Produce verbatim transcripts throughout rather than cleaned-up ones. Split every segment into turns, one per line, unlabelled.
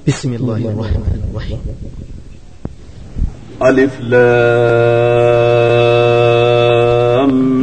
بسم الله الرحمن الرحيم.
ألف لام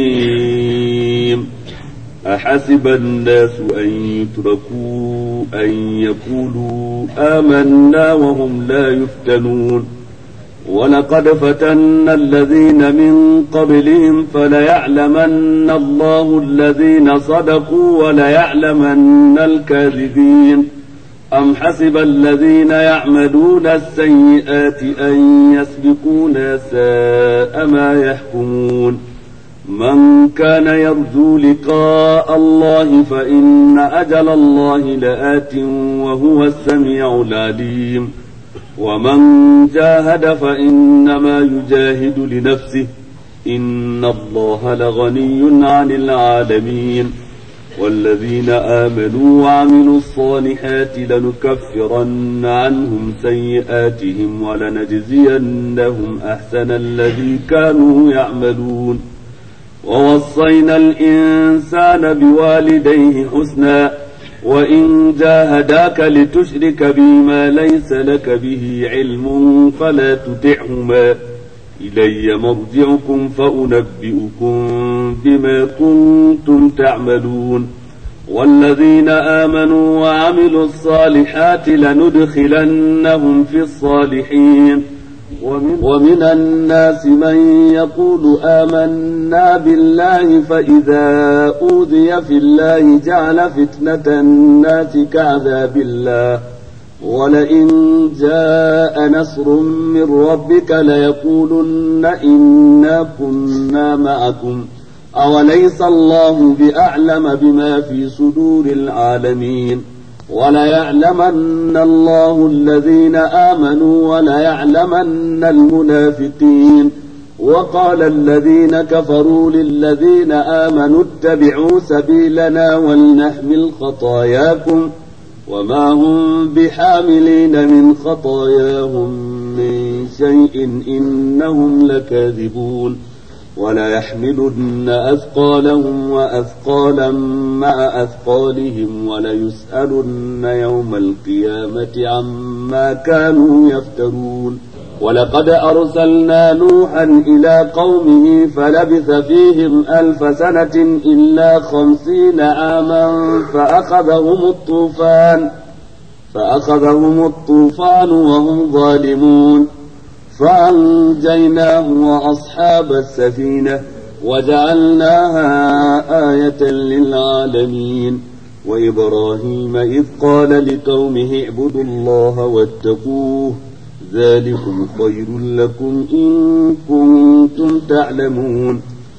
ميم. أحسب الناس أن يتركوا أن يقولوا آمنا وهم لا يفتنون ولقد فتنا الذين من قبلهم فليعلمن الله الذين صدقوا وليعلمن الكاذبين. أم حسب الذين يعملون السيئات أن يسبقونا ساء ما يحكمون. من كان يرجو لقاء الله فإن أجل الله لآت وهو السميع العليم. ومن جاهد فإنما يجاهد لنفسه إن الله لغني عن العالمين. والذين آمنوا وعملوا الصالحات لنكفرن عنهم سيئاتهم ولنجزينهم أحسن الذي كانوا يعملون. ووصينا الإنسان بوالديه حسنا وإن جاهداك لتشرك بما ليس لك به علم فلا تطعهما إلي مرجعكم فأنبئكم بما كنتم تعملون. والذين آمنوا وعملوا الصالحات لندخلنهم في الصالحين. ومن, ومن الناس من يقول آمنا بالله فإذا أوذي في الله جعل فتنة الناس كعذاب الله ولئن جاء نصر من ربك ليقولن إنا كنا معكم أوليس الله بأعلم بما في صدور العالمين. وليعلمن الله الذين آمنوا وليعلمن المنافقين. وقال الذين كفروا للذين آمنوا اتبعوا سبيلنا ولنحمل خطاياكم وما هم بحاملين من خطاياهم من شيء إنهم لكاذبون. ولا يحملن أثقالهم وأثقالا مع أثقالهم وليسألن يوم القيامة عما كانوا يفترون. ولقد أرسلنا نوحا إلى قومه فلبث فيهم ألف سنة إلا خمسين عاما فأخذهم الطوفان فأخذهم الطوفان وهم ظالمون فأنجيناه وأصحاب السفينة وجعلناها آية للعالمين. وإبراهيم إذ قال لقومه اعبدوا الله واتقوه ذلكم خير لكم إن كنتم تعلمون.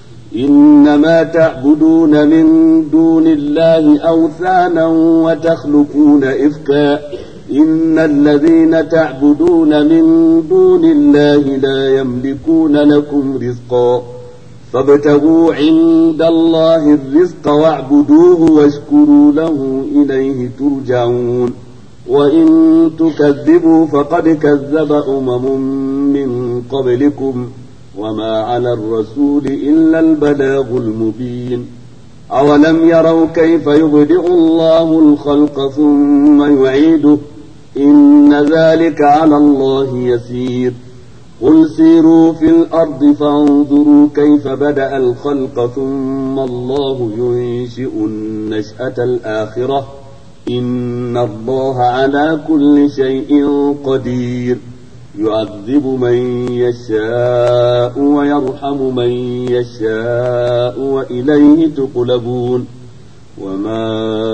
إنما تعبدون من دون الله أوثانا وتخلقون إفكا إن الذين تعبدون من دون الله لا يملكون لكم رزقا فابتغوا عند الله الرزق واعبدوه واشكروا له إليه ترجعون. وإن تكذبوا فقد كذب أمم من قبلكم وما على الرسول إلا البلاغ المبين. أولم يروا كيف يبدئ الله الخلق ثم يعيده إن ذلك على الله يسير. قل سيروا في الأرض فانظروا كيف بدأ الخلق ثم الله ينشئ النشأة الآخرة إن الله على كل شيء قدير. يعذب من يشاء ويرحم من يشاء وإليه تقلبون. وما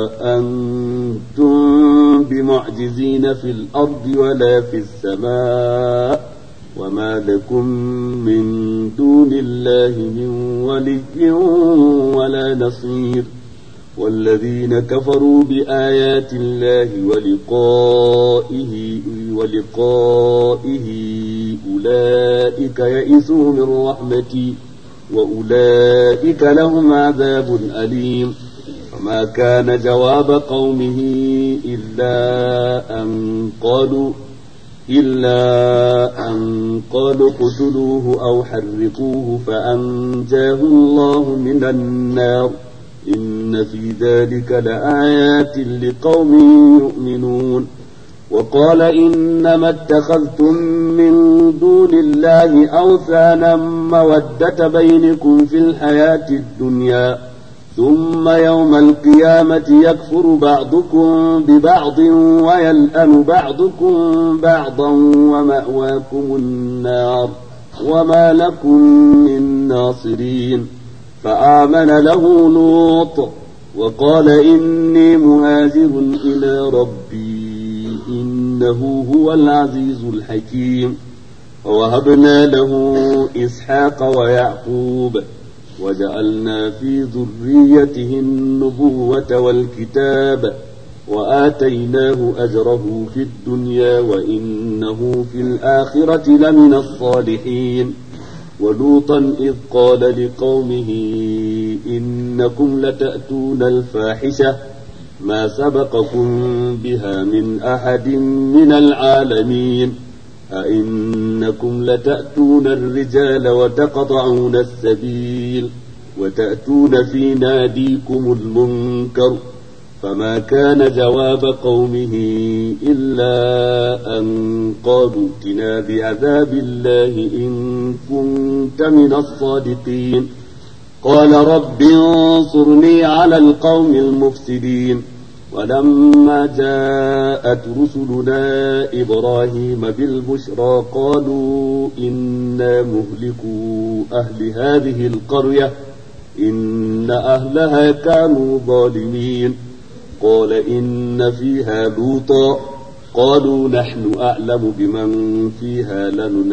أنتم بمعجزين في الأرض ولا في السماء وما لكم من دون الله من ولي ولا نصير. والذين كفروا بآيات الله ولقائه ولقائه أولئك يئسوا من رحمتي وأولئك لهم عذاب أليم. وما كان جواب قومه إلا أن قالوا إلا أن قالوا اقتلوه أو حرقوه فأنجاه الله من النار إن في ذلك لآيات لقوم يؤمنون. وقال إنما اتخذتم من دون الله أوثانا مودة بينكم في الحياة الدنيا ثم يوم القيامة يكفر بعضكم ببعض ويلأن بعضكم بعضا ومأواكم النار وما لكم من ناصرين. فآمن له لوط وقال إني مهاجر إلى ربي إنه هو العزيز الحكيم. ووهبنا له إسحاق ويعقوب وجعلنا في ذريته النبوة والكتاب وآتيناه أجره في الدنيا وإنه في الآخرة لمن الصالحين. ولوطا إذ قال لقومه إنكم لتأتون الفاحشة ما سبقكم بها من أحد من العالمين أئنكم لتأتون الرجال وتقطعون السبيل وتأتون في ناديكم المنكر. فما كان جواب قومه إلا أن قالوا ائتنا بعذاب الله إن كنت من الصادقين. قال رب انصرني على القوم المفسدين. ولما جاءت رسلنا إبراهيم بالبشرى قالوا إنا مهلكو أهل هذه القرية إن أهلها كانوا ظالمين. قال إن فيها لوطا قالوا نحن أعلم بمن فيها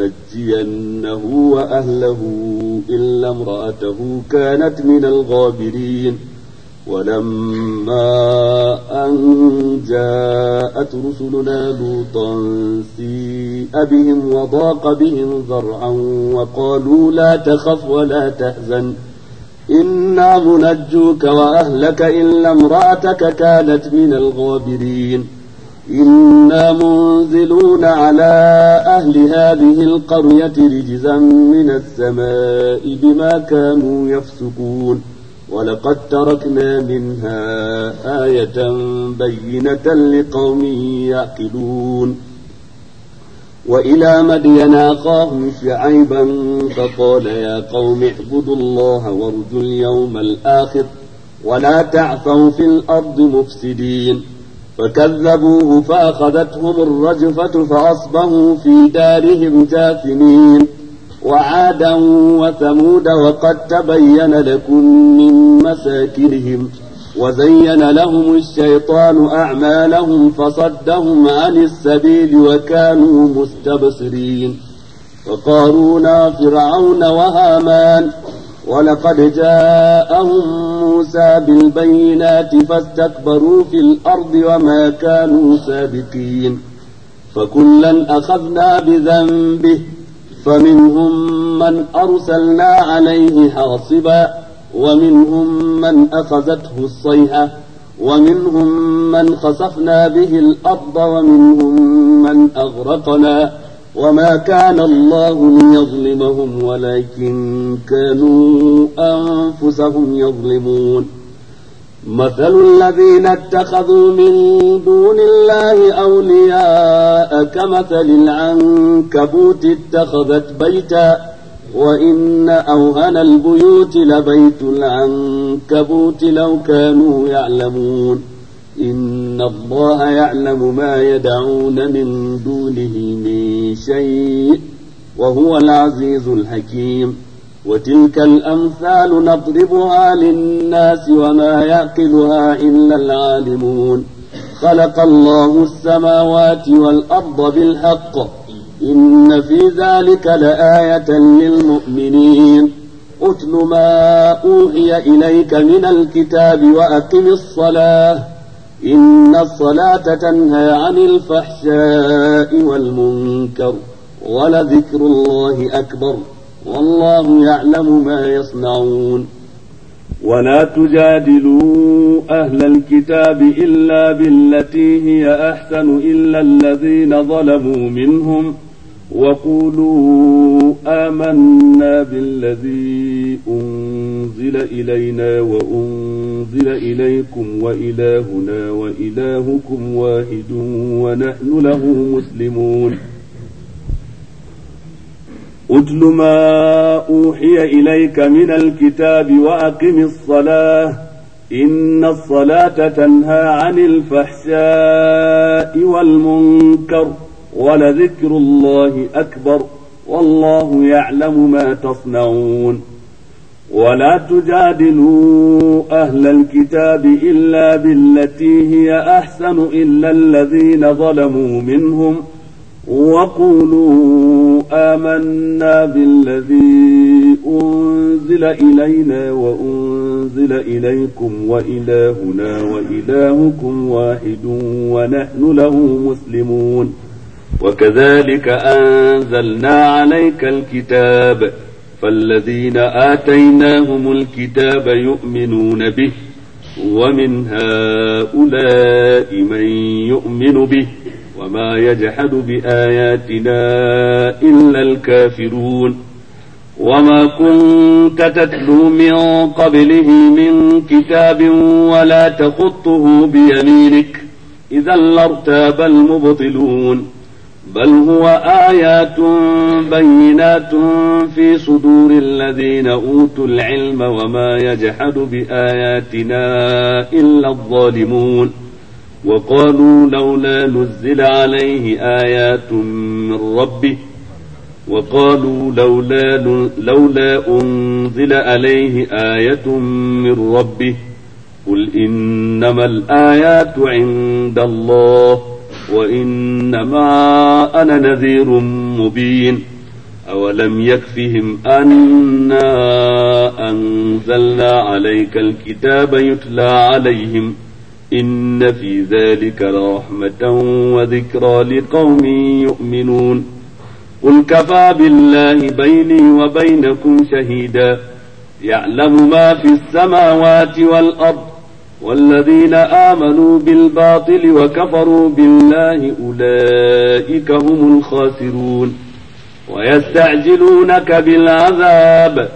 لننجينه وأهله إلا امرأته كانت من الغابرين. ولما أن جاءت رسلنا لوطا سيء بهم وضاق بهم ذرعا وقالوا لا تخف ولا تحزن إنا منجوك وأهلك إلا امرأتك كانت من الغابرين. إنا منزلون على أهل هذه القرية رجزا من السماء بما كانوا يفسقون. ولقد تركنا منها آية بينة لقوم يعقلون. وإلى مدين أخاهم شعيبا فقال يا قوم اعبدوا الله وارجوا اليوم الآخر ولا تعثوا في الأرض مفسدين. فكذبوه فأخذتهم الرجفة فأصبحوا في دارهم جاثمين. وعادا وثمود وقد تبين لكم من مساكنهم وزين لهم الشيطان أعمالهم فصدهم عن السبيل وكانوا مستبصرين. وقارون فرعون وهامان ولقد جاءهم موسى بالبينات فاستكبروا في الأرض وما كانوا سابقين. فكلا أخذنا بذنبه فمنهم من أرسلنا عليه حاصبا ومنهم من أخذته الصيحة ومنهم من خسفنا به الأرض ومنهم من أغرقنا وما كان الله ليظلمهم ولكن كانوا أنفسهم يظلمون. مثل الذين اتخذوا من دون الله أولياء كمثل العنكبوت اتخذت بيتا وإن أوهن البيوت لبيت العنكبوت لو كانوا يعلمون. إن الله يعلم ما يدعون من دونه من شيء وهو العزيز الحكيم. وتلك الأمثال نضربها للناس وما يعقلها إلا العالمون. خلق الله السماوات والأرض بالحق إن في ذلك لآية للمؤمنين. أتل ما أوحي إليك من الكتاب وأقم الصلاة إن الصلاة تنهى عن الفحشاء والمنكر ولذكر الله أكبر والله يعلم ما يصنعون. ولا تجادلوا أهل الكتاب إلا بالتي هي أحسن إلا الذين ظلموا منهم وقولوا آمنا بالذي أنزل إلينا وأنزل إليكم وإلهنا وإلهكم واحد ونحن له مسلمون أتل ما أوحي إليك من الكتاب وأقم الصلاة إن الصلاة تنهى عن الفحشاء والمنكر ولذكر الله أكبر والله يعلم ما تصنعون ولا تجادلوا أهل الكتاب إلا بالتي هي أحسن إلا الذين ظلموا منهم وقولوا آمنا بالذي أنزل إلينا وأنزل إليكم وإلهنا وإلهكم واحد ونحن له مسلمون وكذلك أنزلنا عليك الكتاب فالذين آتيناهم الكتاب يؤمنون به ومن هؤلاء من يؤمن به وما يجحد بآياتنا إلا الكافرون وما كنت تتلو من قبله من كتاب ولا تخطه بيمينك إذا لارتاب المبطلون بل هو آيات بينات في صدور الذين أوتوا العلم وما يجحد بآياتنا إلا الظالمون وقالوا لولا نزل عليه آيات من ربه وقالوا لولا, لولا أنزل عليه آية من ربه قل إنما الآيات عند الله وإنما أنا نذير مبين أولم يكفهم أنا أنزلنا عليك الكتاب يتلى عليهم إن في ذلك لرحمة وذكرى لقوم يؤمنون قل كفى بالله بيني وبينكم شهيدا يعلم ما في السماوات والأرض والذين آمنوا بالباطل وكفروا بالله أولئك هم الخاسرون ويستعجلونك بالعذاب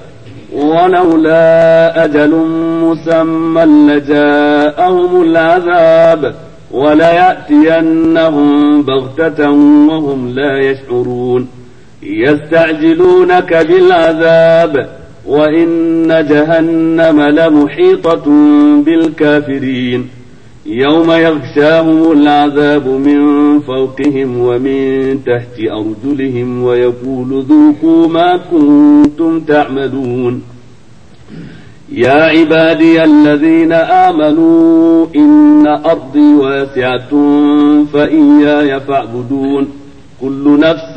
ولولا أجل مسمى لجاءهم العذاب وليأتينهم بغتة وهم لا يشعرون يستعجلونك بالعذاب وإن جهنم لمحيطة بالكافرين يوم يغشاهم العذاب من فوقهم ومن تحت أرجلهم ويقول ذوقوا ما كنتم تعملون يا عبادي الذين آمنوا إن أرضي واسعة فإياي فاعبدون كل نفس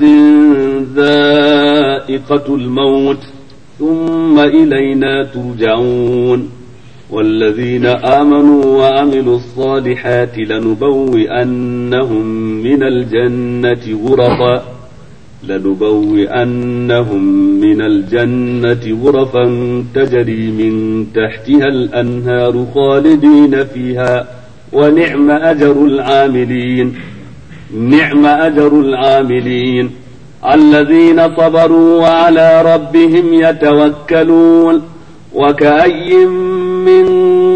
ذائقة الموت ثم إلينا ترجعون والذين آمنوا وعملوا الصالحات لنبوئنهم من الجنة غرفا لنبوئنهم من الجنة غرفا تجري من تحتها الأنهار خالدين فيها ونعم أجر العاملين نعم أجر العاملين الذين صبروا وعلى ربهم يتوكلون وكأي من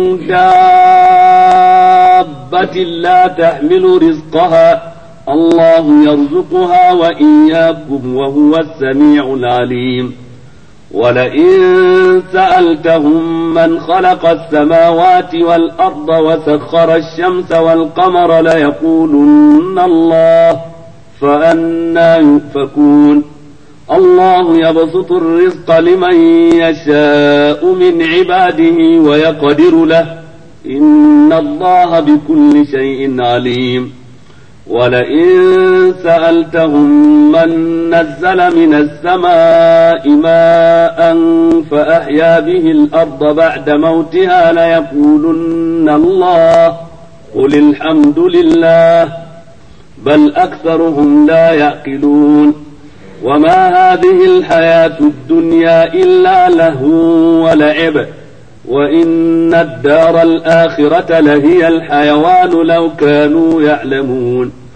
دابة لا تحمل رزقها الله يرزقها وإياكم وهو السميع العليم ولئن سألتهم من خلق السماوات والأرض وسخر الشمس والقمر ليقولن الله فأنى يؤفكون الله يبسط الرزق لمن يشاء من عباده ويقدر له إن الله بكل شيء عليم ولئن سألتهم من نزل من السماء ماء فأحيا به الأرض بعد موتها ليقولن الله قل الحمد لله بل أكثرهم لا يعقلون وما هذه الحياة الدنيا إلا لهو ولعب وإن الدار الآخرة لهي الحيوان لو كانوا يعلمون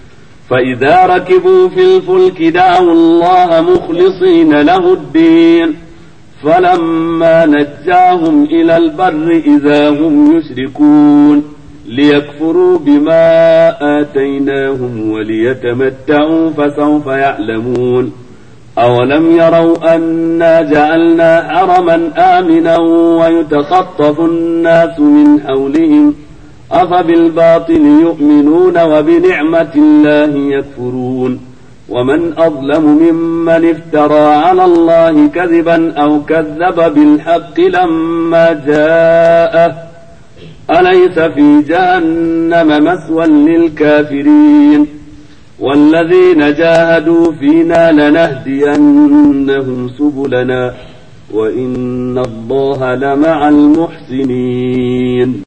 فإذا ركبوا في الفلك دعوا الله مخلصين له الدين فلما نجاهم إلى البر إذا هم يشركون ليكفروا بما آتيناهم وليتمتعوا فسوف يعلمون أولم يروا أنا جعلنا حرما آمنا ويتخطف الناس من حولهم أفبالباطل يؤمنون وبنعمة الله يكفرون ومن أظلم ممن افترى على الله كذبا أو كذب بالحق لما جاءه أليس في جهنم مثوى للكافرين والذين جاهدوا فينا لنهدينهم سبلنا وإن الله لمع المحسنين.